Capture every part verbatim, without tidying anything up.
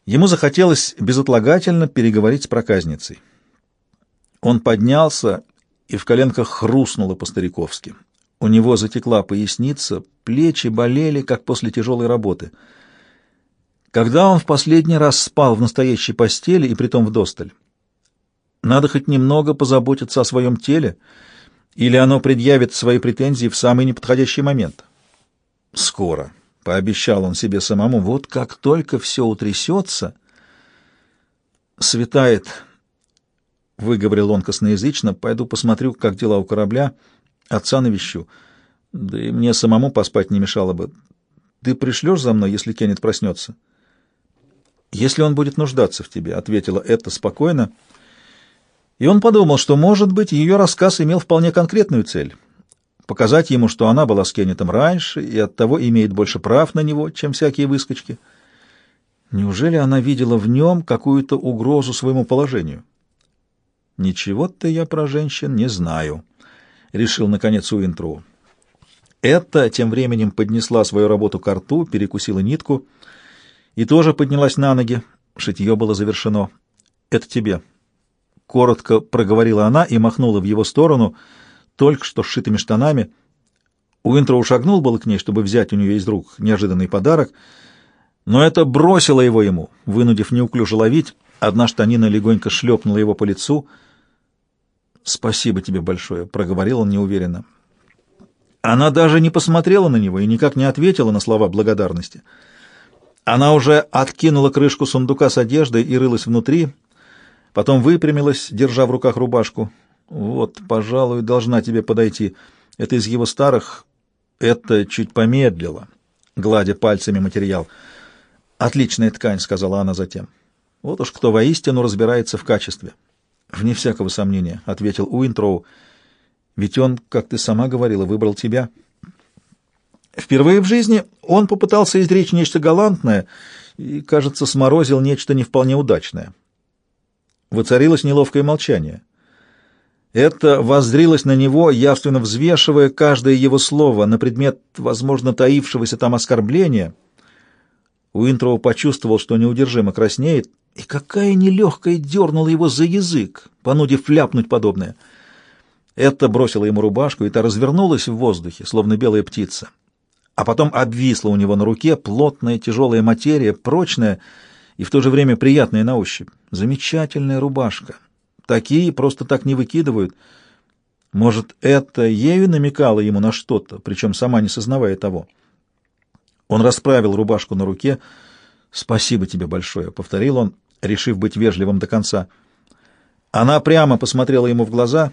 Ему захотелось безотлагательно переговорить с проказницей. Он поднялся, и в коленках хрустнуло по-стариковски. У него затекла поясница, плечи болели, как после тяжелой работы. Когда он в последний раз спал в настоящей постели, и притом вдосталь? Надо хоть немного позаботиться о своем теле, или оно предъявит свои претензии в самый неподходящий момент. Скоро. Пообещал он себе самому, вот как только все утрясется... «Светает», — выговорил он косноязычно, — «пойду посмотрю, как дела у корабля, отца навещу. Да и мне самому поспать не мешало бы. Ты пришлешь за мной, если Кеннет проснется?» «Если он будет нуждаться в тебе», — ответила Этта спокойно. И он подумал, что, может быть, ее рассказ имел вполне конкретную цель — показать ему, что она была с Кеннетом раньше и оттого имеет больше прав на него, чем всякие выскочки. Неужели она видела в нем какую-то угрозу своему положению? «Ничего-то я про женщин не знаю», — решил, наконец, Уинтроу. Эта тем временем поднесла свою работу ко рту, перекусила нитку и тоже поднялась на ноги. Шитье было завершено. «Это тебе», — коротко проговорила она и махнула в его сторону, только что сшитыми штанами. Уинтроу шагнул было к ней, чтобы взять у нее из рук неожиданный подарок, но это бросило его ему, вынудив неуклюже ловить. Одна штанина легонько шлепнула его по лицу. «Спасибо тебе большое», — проговорил он неуверенно. Она даже не посмотрела на него и никак не ответила на слова благодарности. Она уже откинула крышку сундука с одеждой и рылась внутри, потом выпрямилась, держа в руках рубашку. «Вот, пожалуй, должна тебе подойти. Это из его старых...» Это чуть помедлило, гладя пальцами материал. «Отличная ткань», — сказала она затем. «Вот уж кто воистину разбирается в качестве». «Вне всякого сомнения», — ответил Уинтроу. «Ведь он, как ты сама говорила, выбрал тебя». Впервые в жизни он попытался изречь нечто галантное и, кажется, сморозил нечто не вполне удачное. Воцарилось неловкое молчание. Это воззрилось на него, явственно взвешивая каждое его слово на предмет, возможно, таившегося там оскорбления. Уинтроу почувствовал, что неудержимо краснеет, и какая нелегкая дернула его за язык, понудив ляпнуть подобное. Это бросило ему рубашку, и та развернулась в воздухе, словно белая птица. А потом обвисла у него на руке плотная тяжелая материя, прочная и в то же время приятная на ощупь. Замечательная рубашка. Такие просто так не выкидывают. Может, это ею намекало ему на что-то, причем сама не сознавая того. Он расправил рубашку на руке. «Спасибо тебе большое», — повторил он, решив быть вежливым до конца. Она прямо посмотрела ему в глаза.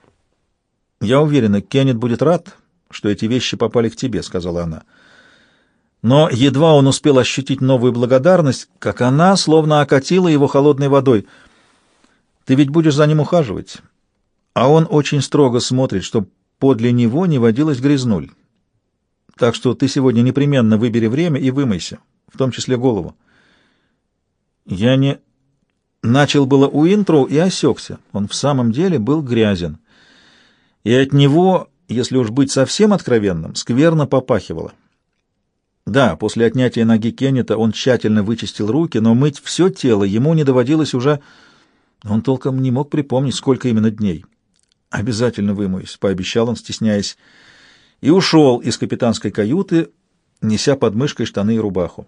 «Я уверена, Кеннет будет рад, что эти вещи попали к тебе», — сказала она. Но едва он успел ощутить новую благодарность, как она словно окатила его холодной водой. «Ты ведь будешь за ним ухаживать, а он очень строго смотрит, чтобы подле него не водилась грязнуль. Так что ты сегодня непременно выбери время и вымойся, в том числе голову». Я не... Начал было Уинтроу и осекся. Он в самом деле был грязен. И от него, если уж быть совсем откровенным, скверно попахивало. Да, после отнятия ноги Кеннета он тщательно вычистил руки, но мыть все тело ему не доводилось уже... Он толком не мог припомнить, сколько именно дней. «Обязательно вымоюсь», — пообещал он, стесняясь, и ушел из капитанской каюты, неся под мышкой штаны и рубаху.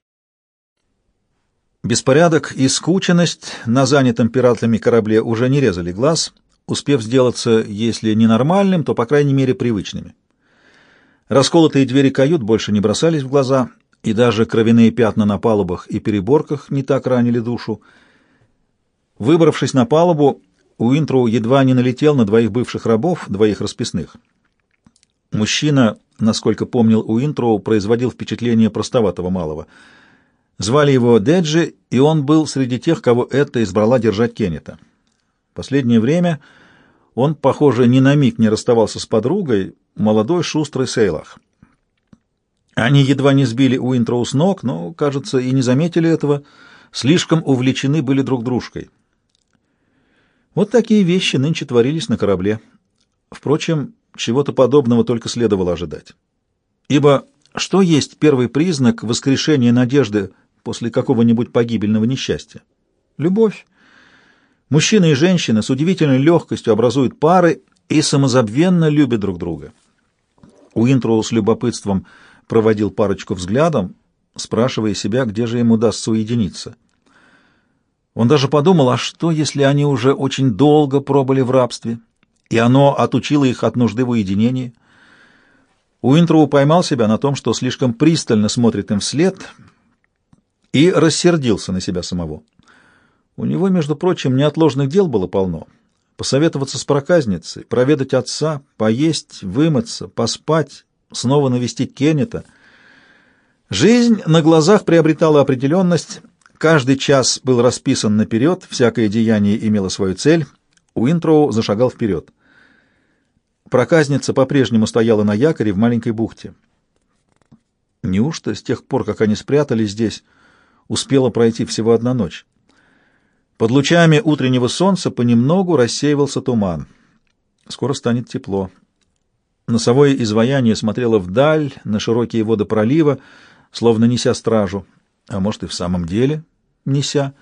Беспорядок и скученность на занятом пиратами корабле уже не резали глаз, успев сделаться, если не нормальным, то, по крайней мере, привычными. Расколотые двери кают больше не бросались в глаза, и даже кровяные пятна на палубах и переборках не так ранили душу. Выбравшись на палубу, Уинтроу едва не налетел на двоих бывших рабов, двоих расписных. Мужчина, насколько помнил Уинтроу, производил впечатление простоватого малого. Звали его Деджи, и он был среди тех, кого это избрала держать Кеннета. Последнее время он, похоже, ни на миг не расставался с подругой, молодой шустрый Сейлах. Они едва не сбили Уинтроу с ног, но, кажется, и не заметили этого, слишком увлечены были друг дружкой. Вот такие вещи нынче творились на корабле. Впрочем, чего-то подобного только следовало ожидать. Ибо что есть первый признак воскрешения надежды после какого-нибудь погибельного несчастья. Любовь. Мужчина и женщина с удивительной легкостью образуют пары и самозабвенно любят друг друга. Уинтроу с любопытством проводил парочку взглядом, спрашивая себя, где же ему удастся уединиться. Он даже подумал, а что, если они уже очень долго пробыли в рабстве, и оно отучило их от нужды в уединении? Уинтроу поймал себя на том, что слишком пристально смотрит им вслед, и рассердился на себя самого. У него, между прочим, неотложных дел было полно. Посоветоваться с проказницей, проведать отца, поесть, вымыться, поспать, снова навестить Кеннета. Жизнь на глазах приобретала определенность, каждый час был расписан наперед, всякое деяние имело свою цель. Уинтроу зашагал вперед. Проказница по-прежнему стояла на якоре в маленькой бухте. Неужто с тех пор, как они спрятались здесь, успела пройти всего одна ночь? Под лучами утреннего солнца понемногу рассеивался туман. Скоро станет тепло. Носовое изваяние смотрело вдаль, на широкие воды пролива, словно неся стражу. А может, и в самом деле неся.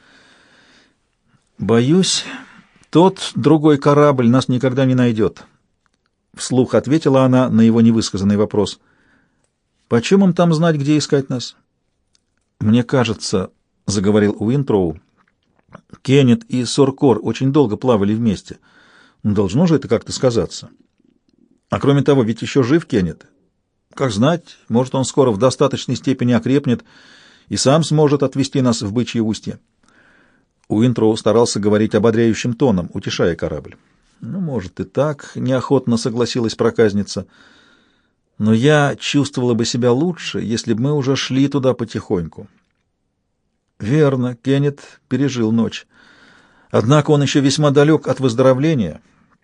«Боюсь, тот другой корабль нас никогда не найдет», — вслух ответила она на его невысказанный вопрос. «Почем им там знать, где искать нас?» «Мне кажется», — заговорил Уинтроу, — Кеннет и Соркор очень долго плавали вместе. Должно же это как-то сказаться. А кроме того, ведь еще жив Кеннет. Как знать, может, он скоро в достаточной степени окрепнет и сам сможет отвезти нас в бычье устье. Уинтроу старался говорить ободряющим тоном, утешая корабль. Ну, может, и так, неохотно согласилась проказница. Но я чувствовала бы себя лучше, если бы мы уже шли туда потихоньку. Верно, Кеннет пережил ночь. Однако он еще весьма далек от выздоровления.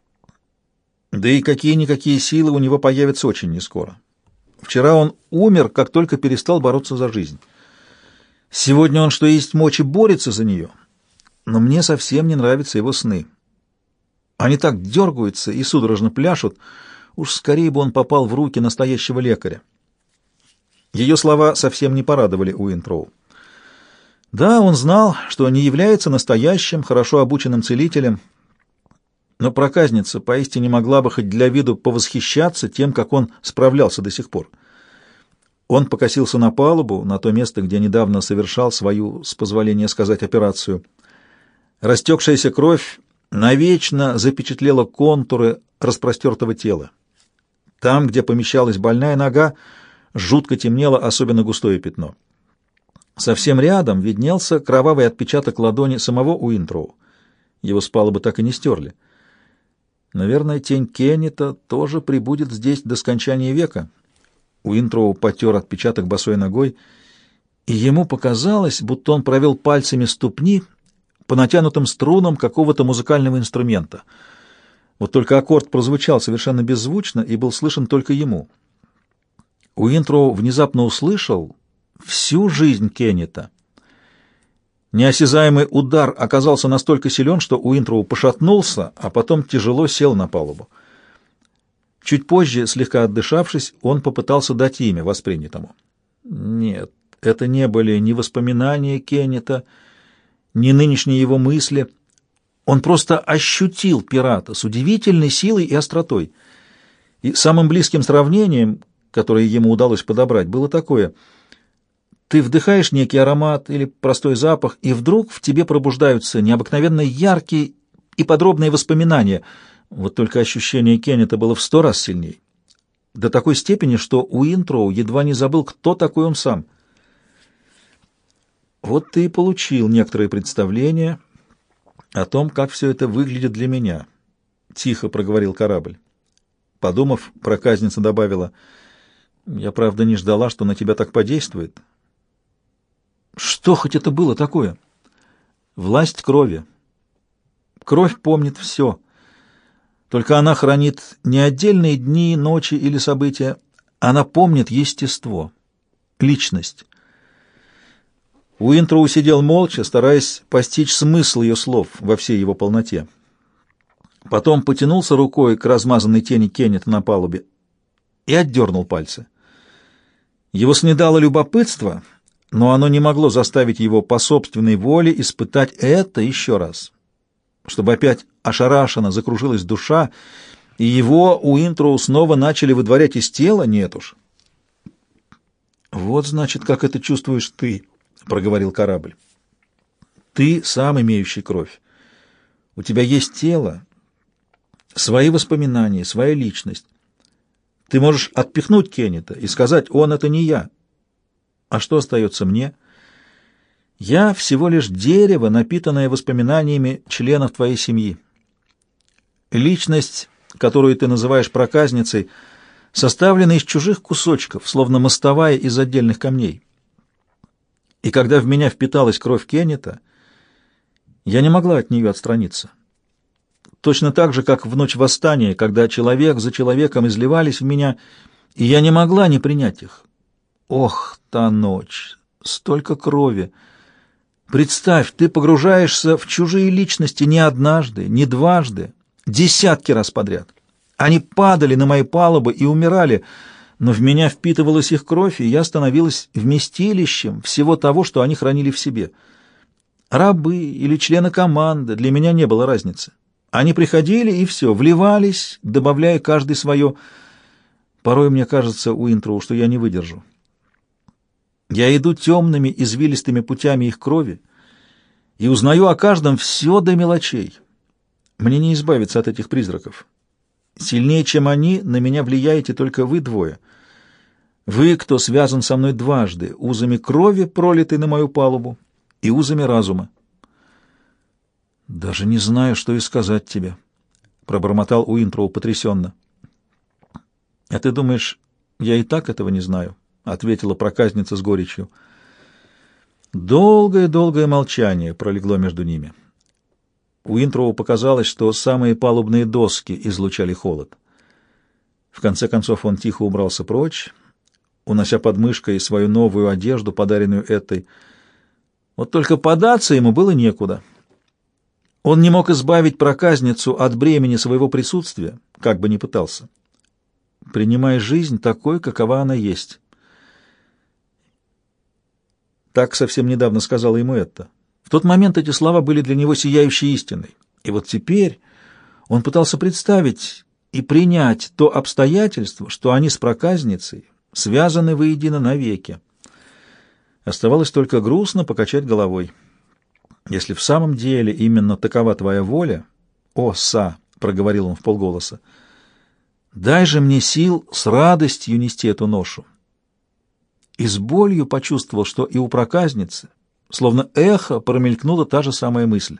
Да и какие-никакие силы у него появятся очень нескоро. Вчера он умер, как только перестал бороться за жизнь. Сегодня он, что есть мочи, борется за нее. Но мне совсем не нравятся его сны. Они так дергаются и судорожно пляшут. Уж скорее бы он попал в руки настоящего лекаря. Ее слова совсем не порадовали Уинтроу. Да, он знал, что не является настоящим, хорошо обученным целителем, но проказница поистине могла бы хоть для виду повосхищаться тем, как он справлялся до сих пор. Он покосился на палубу, на то место, где недавно совершал свою, с позволения сказать, операцию. Растекшаяся кровь навечно запечатлела контуры распростертого тела. Там, где помещалась больная нога, жутко темнело особенно густое пятно. Совсем рядом виднелся кровавый отпечаток ладони самого Уинтроу. Его с палубы так и не стерли. Наверное, тень Кеннета тоже прибудет здесь до скончания века. Уинтроу потер отпечаток босой ногой, и ему показалось, будто он провел пальцами ступни по натянутым струнам какого-то музыкального инструмента. Вот только аккорд прозвучал совершенно беззвучно и был слышен только ему. Уинтроу внезапно услышал всю жизнь Кеннета. Неосязаемый удар оказался настолько силен, что Уинтроу пошатнулся, а потом тяжело сел на палубу. Чуть позже, слегка отдышавшись, он попытался дать имя воспринятому. Нет, это не были ни воспоминания Кеннета, ни нынешние его мысли. Он просто ощутил пирата с удивительной силой и остротой. И самым близким сравнением, которое ему удалось подобрать, было такое: ты вдыхаешь некий аромат или простой запах, и вдруг в тебе пробуждаются необыкновенно яркие и подробные воспоминания. Вот только ощущение Кеннета было в сто раз сильней. До такой степени, что Уинтроу едва не забыл, кто такой он сам. Вот ты и получил некоторые представления о том, как все это выглядит для меня, — тихо проговорил корабль. Подумав, проказница добавила: я, правда, не ждала, что на тебя так подействует. Что хоть это было такое? Власть крови. Кровь помнит все. Только она хранит не отдельные дни, ночи или события. Она помнит естество, личность. Уинтроу сидел молча, стараясь постичь смысл ее слов во всей его полноте. Потом потянулся рукой к размазанной тени Кеннета на палубе и отдернул пальцы. Его снедало любопытство, но оно не могло заставить его по собственной воле испытать это еще раз, чтобы опять ошарашенно закружилась душа, и его Уинтроу снова начали выдворять из тела? Нет уж. «Вот, значит, как это чувствуешь ты», — проговорил корабль. «Ты сам имеющий кровь. У тебя есть тело, свои воспоминания, своя личность. Ты можешь отпихнуть Кеннета и сказать: он — это не я. А что остается мне? Я всего лишь дерево, напитанное воспоминаниями членов твоей семьи. Личность, которую ты называешь проказницей, составлена из чужих кусочков, словно мостовая из отдельных камней. И когда в меня впиталась кровь Кеннета, я не могла от нее отстраниться. Точно так же, как в ночь восстания, когда человек за человеком изливались в меня, и я не могла не принять их. Ох, та ночь! Столько крови! Представь, ты погружаешься в чужие личности не однажды, не дважды, десятки раз подряд. Они падали на мои палубы и умирали, но в меня впитывалась их кровь, и я становилась вместилищем всего того, что они хранили в себе. Рабы или члены команды, для меня не было разницы. Они приходили и все, вливались, добавляя каждый свое. Порой мне кажется, Уинтроу, что я не выдержу. Я иду темными, извилистыми путями их крови и узнаю о каждом все до мелочей. Мне не избавиться от этих призраков. Сильнее, чем они, на меня влияете только вы двое. Вы, кто связан со мной дважды, узами крови, пролитой на мою палубу, и узами разума. «Даже не знаю, что и сказать тебе», — пробормотал Уинтроу потрясенно. «А ты думаешь, я и так этого не знаю?» — ответила проказница с горечью. Долгое-долгое молчание пролегло между ними. Уинтроу показалось, что самые палубные доски излучали холод. В конце концов он тихо убрался прочь, унося под мышкой свою новую одежду, подаренную этой. Вот только податься ему было некуда. Он не мог избавить проказницу от бремени своего присутствия, как бы ни пытался. «Принимай жизнь такой, какова она есть». Так совсем недавно сказала ему это. В тот момент эти слова были для него сияющей истиной. И вот теперь он пытался представить и принять то обстоятельство, что они с проказницей связаны воедино навеки. Оставалось только грустно покачать головой. «Если в самом деле именно такова твоя воля, о, Са!» — проговорил он вполголоса, — «дай же мне сил с радостью нести эту ношу». И с болью почувствовал, что и у проказницы, словно эхо, промелькнула та же самая мысль.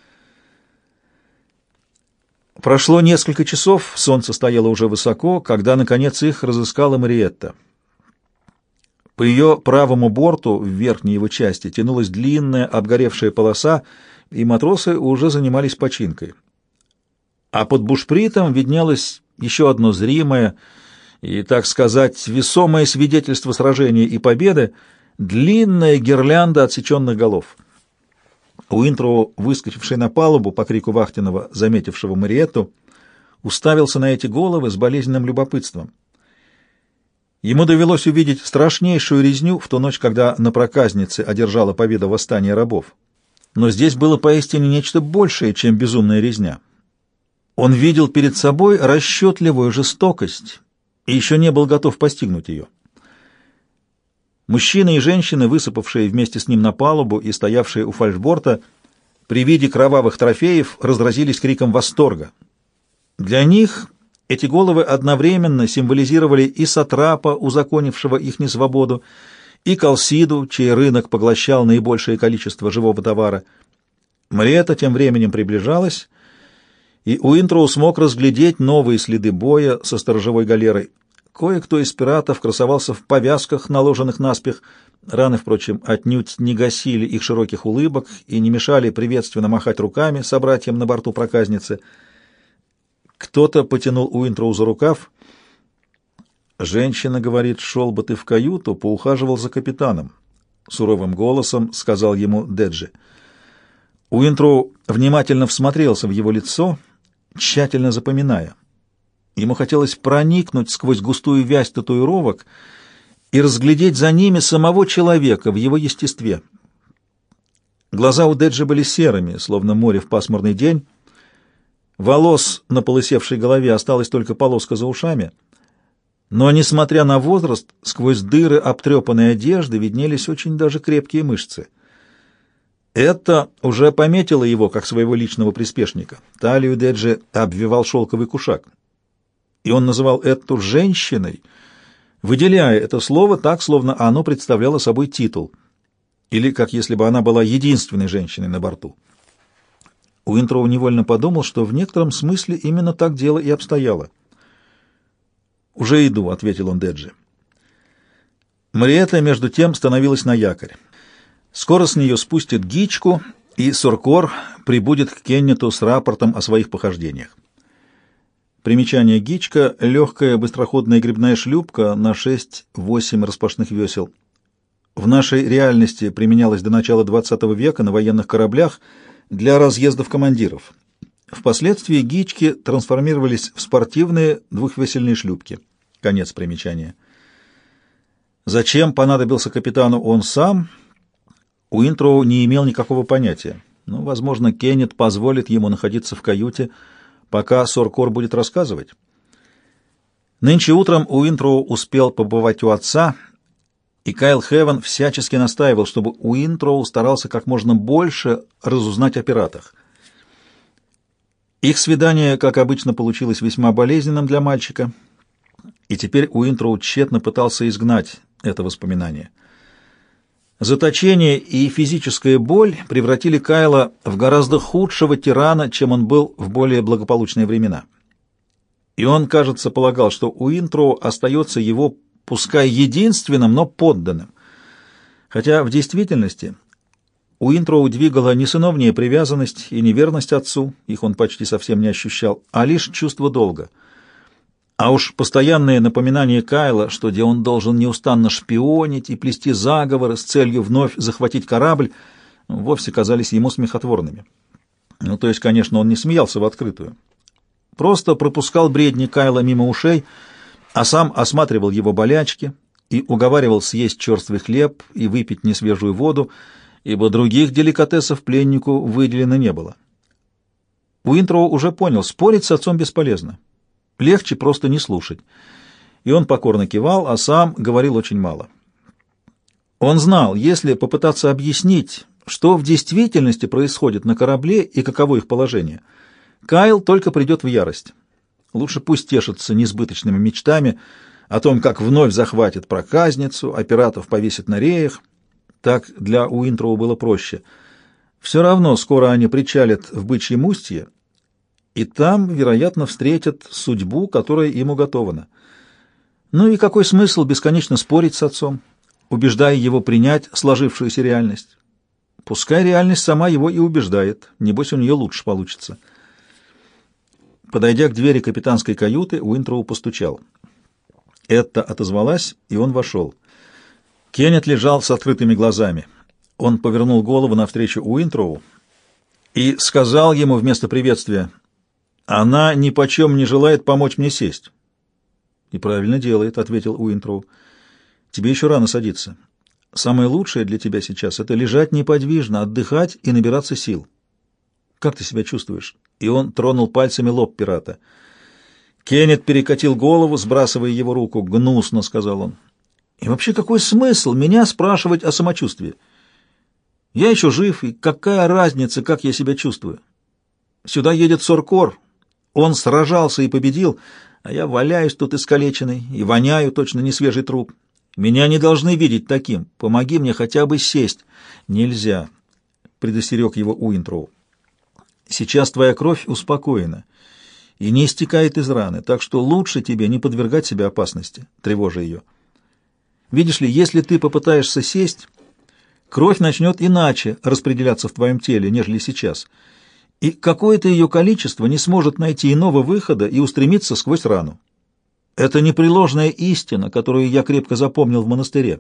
Прошло несколько часов, солнце стояло уже высоко, когда, наконец, их разыскала Мариетта. По ее правому борту, в верхней его части, тянулась длинная обгоревшая полоса, и матросы уже занимались починкой. А под бушпритом виднелось еще одно зримое и, так сказать, весомое свидетельство сражения и победы — длинная гирлянда отсеченных голов. Уинтроу, выскочивший на палубу по крику вахтенного, заметившего Мариетту, уставился на эти головы с болезненным любопытством. Ему довелось увидеть страшнейшую резню в ту ночь, когда на проказнице одержала победа восстания рабов. Но здесь было поистине нечто большее, чем безумная резня. Он видел перед собой расчетливую жестокость и еще не был готов постигнуть ее. Мужчины и женщины, высыпавшие вместе с ним на палубу и стоявшие у фальшборта, при виде кровавых трофеев разразились криком восторга. Для них эти головы одновременно символизировали и сатрапа, узаконившего их несвободу, и Калсиду, чей рынок поглощал наибольшее количество живого товара. Мариетта тем временем приближалась, и Уинтроу смог разглядеть новые следы боя со сторожевой галерой. Кое-кто из пиратов красовался в повязках, наложенных наспех. Раны, впрочем, отнюдь не гасили их широких улыбок и не мешали приветственно махать руками собратьям на борту проказницы. Кто-то потянул Уинтроу за рукав. «Женщина, — говорит, — шел бы ты в каюту, поухаживал за капитаном», — суровым голосом сказал ему Деджи. Уинтроу внимательно всмотрелся в его лицо, тщательно запоминая. Ему хотелось проникнуть сквозь густую вязь татуировок и разглядеть за ними самого человека в его естестве. Глаза у Деджи были серыми, словно море в пасмурный день. Волос на полысевшей голове осталась только полоска за ушами, но, несмотря на возраст, сквозь дыры обтрепанной одежды виднелись очень даже крепкие мышцы. Это уже пометило его как своего личного приспешника. Талию Деджи обвивал шелковый кушак, и он называл эту женщиной, выделяя это слово так, словно оно представляло собой титул, или как если бы она была единственной женщиной на борту. Уинтроу невольно подумал, что в некотором смысле именно так дело и обстояло. «Уже иду», — ответил он Деджи. Мариэтта, между тем, становилась на якорь. Скоро с нее спустят гичку, и Соркор прибудет к Кеннету с рапортом о своих похождениях. Примечание: гичка — легкая быстроходная гребная шлюпка на шесть-восемь распашных весел. В нашей реальности применялась до начала двадцатого века на военных кораблях для разъездов командиров. Впоследствии гички трансформировались в спортивные двухвесельные шлюпки. Конец примечания. Зачем понадобился капитану он сам, Уинтроу не имел никакого понятия. Ну, возможно, Кеннет позволит ему находиться в каюте, пока Соркор будет рассказывать. Нынче утром Уинтроу успел побывать у отца, и Кайл Хевен всячески настаивал, чтобы Уинтроу старался как можно больше разузнать о пиратах. Их свидание, как обычно, получилось весьма болезненным для мальчика, и теперь Уинтроу тщетно пытался изгнать это воспоминание. Заточение и физическая боль превратили Кайла в гораздо худшего тирана, чем он был в более благополучные времена. И он, кажется, полагал, что Уинтроу остается его, пускай единственным, но подданным. Хотя в действительности Уинтроу двигала не сыновняя привязанность и неверность отцу, их он почти совсем не ощущал, а лишь чувство долга. А уж постоянные напоминания Кайла, что где он должен неустанно шпионить и плести заговоры с целью вновь захватить корабль, вовсе казались ему смехотворными. Ну, то есть, конечно, он не смеялся в открытую. Просто пропускал бредни Кайла мимо ушей, а сам осматривал его болячки и уговаривал съесть черствый хлеб и выпить несвежую воду, ибо других деликатесов пленнику выделено не было. Уинтроу уже понял, спорить с отцом бесполезно. Легче просто не слушать. И он покорно кивал, а сам говорил очень мало. Он знал, если попытаться объяснить, что в действительности происходит на корабле и каково их положение, Кайл только придет в ярость. Лучше пусть тешится несбыточными мечтами о том, как вновь захватит проказницу, а пиратов повесит на реях. Так для Уинтроу было проще. Все равно скоро они причалят в Бычьем устье, и там, вероятно, встретят судьбу, которая им уготована. Ну и какой смысл бесконечно спорить с отцом, убеждая его принять сложившуюся реальность? Пускай реальность сама его и убеждает, небось у нее лучше получится. Подойдя к двери капитанской каюты, Уинтроу постучал. Этта отозвалась, и он вошел. Кеннет лежал с открытыми глазами. Он повернул голову навстречу Уинтроу и сказал ему вместо приветствия: «Она ни почем не желает помочь мне сесть». «И правильно делает», — ответил Уинтроу. «Тебе еще рано садиться. Самое лучшее для тебя сейчас — это лежать неподвижно, отдыхать и набираться сил. Как ты себя чувствуешь?» И он тронул пальцами лоб пирата. Кеннет перекатил голову, сбрасывая его руку. «Гнусно», — сказал он. «И вообще, какой смысл меня спрашивать о самочувствии? Я еще жив, и какая разница, как я себя чувствую? Сюда едет Соркор. Он сражался и победил, а я валяюсь тут искалеченный и воняю точно не свежий труп. Меня не должны видеть таким. Помоги мне хотя бы сесть». «Нельзя», — предостерег его Уинтроу. «Сейчас твоя кровь успокоена и не истекает из раны, так что лучше тебе не подвергать себя опасности, тревожа ее. Видишь ли, если ты попытаешься сесть, кровь начнет иначе распределяться в твоем теле, нежели сейчас, и какое-то ее количество не сможет найти иного выхода и устремиться сквозь рану. Это непреложная истина, которую я крепко запомнил в монастыре.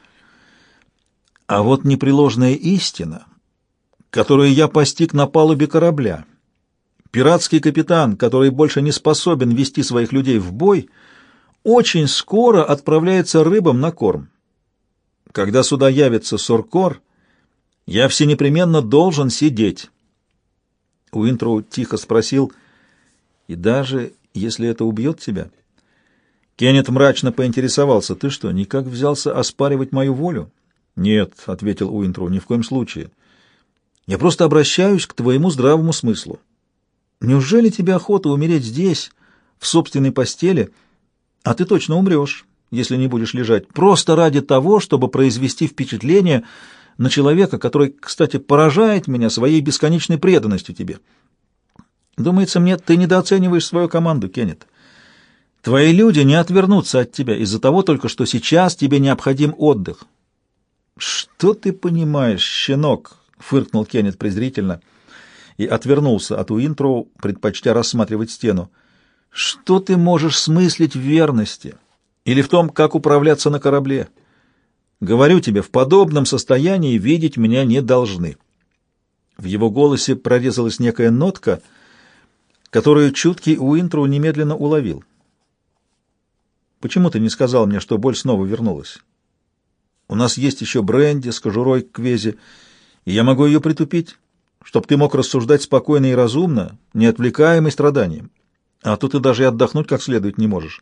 А вот непреложная истина, которую я постиг на палубе корабля. Пиратский капитан, который больше не способен вести своих людей в бой, очень скоро отправляется рыбам на корм. Когда сюда явится Соркор, я всенепременно должен сидеть. Уинтроу тихо спросил: «И даже если это убьет тебя?» Кеннет мрачно поинтересовался: «Ты что, никак взялся оспаривать мою волю?» «Нет», — ответил Уинтроу, — «ни в коем случае. Я просто обращаюсь к твоему здравому смыслу. Неужели тебе охота умереть здесь, в собственной постели, а ты точно умрешь, если не будешь лежать, просто ради того, чтобы произвести впечатление на человека, который, кстати, поражает меня своей бесконечной преданностью тебе? Думается мне, ты недооцениваешь свою команду, Кеннет. Твои люди не отвернутся от тебя из-за того только, что сейчас тебе необходим отдых». «Что ты понимаешь, щенок?» — фыркнул Кеннет презрительно и отвернулся от Уинтроу, предпочтя рассматривать стену. «Что ты можешь смыслить в верности или в том, как управляться на корабле? Говорю тебе, в подобном состоянии видеть меня не должны». В его голосе прорезалась некая нотка, которую чуткий Уинтроу немедленно уловил. «Почему ты не сказал мне, что боль снова вернулась? У нас есть еще бренди с кожурой к квезе, и я могу ее притупить, чтобы ты мог рассуждать спокойно и разумно, не отвлекаемый страданием. А то ты даже и отдохнуть как следует не можешь.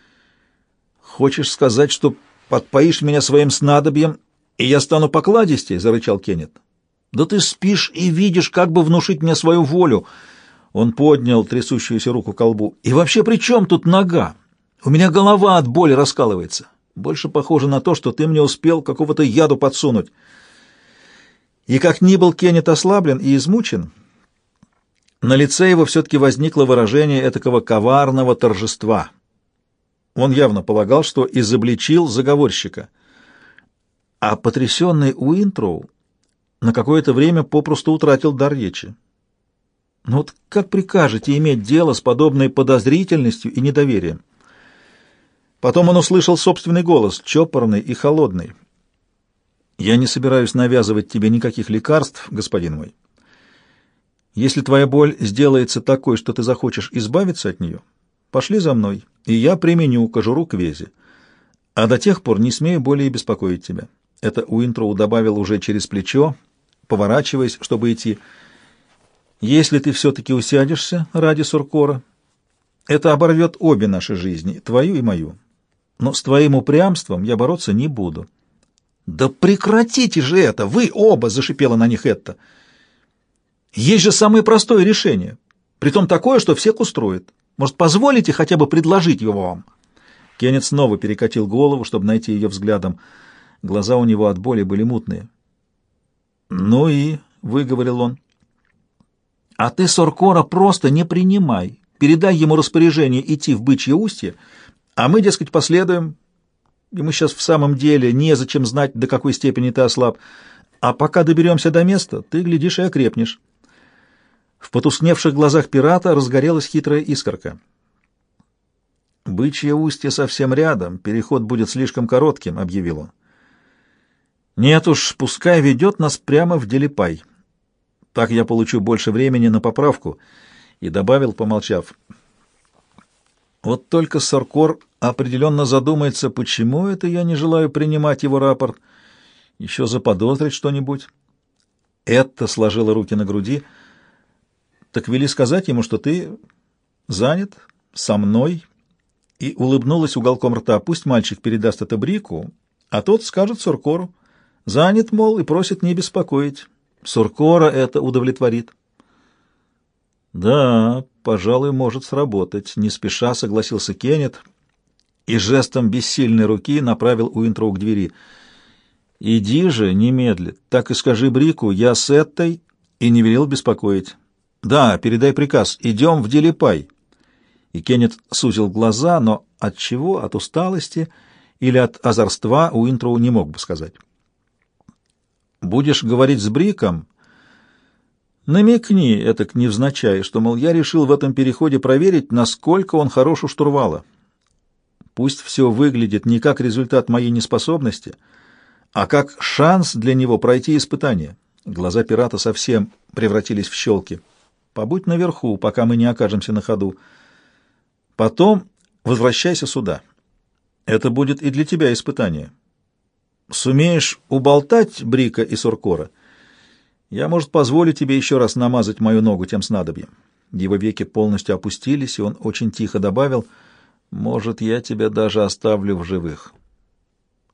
Хочешь сказать, что подпоишь меня своим снадобьем, и я стану покладистей?» — зарычал Кеннет. «Да ты спишь и видишь, как бы внушить мне свою волю». Он поднял трясущуюся руку к колбу. «И вообще, при чем тут нога? У меня голова от боли раскалывается. Больше похоже на то, что ты мне успел какого-то яду подсунуть». И как ни был Кеннет ослаблен и измучен, на лице его все-таки возникло выражение этакого коварного торжества. Он явно полагал, что изобличил заговорщика. А потрясенный Уинтроу на какое-то время попросту утратил дар речи. Но вот как прикажете иметь дело с подобной подозрительностью и недоверием? Потом он услышал собственный голос, чопорный и холодный. «Я не собираюсь навязывать тебе никаких лекарств, господин мой. Если твоя боль сделается такой, что ты захочешь избавиться от нее, пошли за мной, и я применю кожуру квези. А до тех пор не смею более беспокоить тебя». Это Уинтроу добавил уже через плечо, поворачиваясь, чтобы идти. «Если ты все-таки усядешься ради Суркора, это оборвет обе наши жизни, твою и мою. Но с твоим упрямством я бороться не буду». «Да прекратите же это! Вы оба!» — зашипела на них Этта. «Есть же самое простое решение, притом такое, что всех устроит. Может, позволите хотя бы предложить его вам?» Кеннет снова перекатил голову, чтобы найти ее взглядом. Глаза у него от боли были мутные. «Ну и...» — выговорил он. «А ты Соркора просто не принимай. Передай ему распоряжение идти в Бычье устье, а мы, дескать, последуем. Ему сейчас в самом деле незачем знать, до какой степени ты ослаб. А пока доберемся до места, ты, глядишь, и окрепнешь». В потускневших глазах пирата разгорелась хитрая искорка. «Бычье устье совсем рядом, переход будет слишком коротким», — объявил он. «Нет уж, пускай ведет нас прямо в Делипай. Так я получу больше времени на поправку», — и добавил, помолчав. «Вот только Соркор определенно задумается, почему это я не желаю принимать его рапорт, еще заподозрить что-нибудь». Этта сложила руки на груди. «Так вели сказать ему, что ты занят со мной», и улыбнулась уголком рта. «Пусть мальчик передаст это Брику, а тот скажет Суркору. Занят, мол, и просит не беспокоить. Суркора это удовлетворит». «Да, пожалуй, может сработать», — не спеша согласился Кеннет и жестом бессильной руки направил Уинтроу к двери. «Иди же, немедли, так и скажи Брику, я с этой и не велел беспокоить. Да, передай приказ, идем в Делипай». И Кеннет сузил глаза, но от чего, от усталости или от озорства, Уинтроу не мог бы сказать. «Будешь говорить с Бриком, намекни этак невзначай, что, мол, я решил в этом переходе проверить, насколько он хорош у штурвала. Пусть все выглядит не как результат моей неспособности, а как шанс для него пройти испытание». Глаза пирата совсем превратились в щелки. «Побудь наверху, пока мы не окажемся на ходу. Потом возвращайся сюда. Это будет и для тебя испытание. Сумеешь уболтать Брика и Суркора, я, может, позволю тебе еще раз намазать мою ногу тем снадобьем». Его веки полностью опустились, и он очень тихо добавил: «Может, я тебя даже оставлю в живых».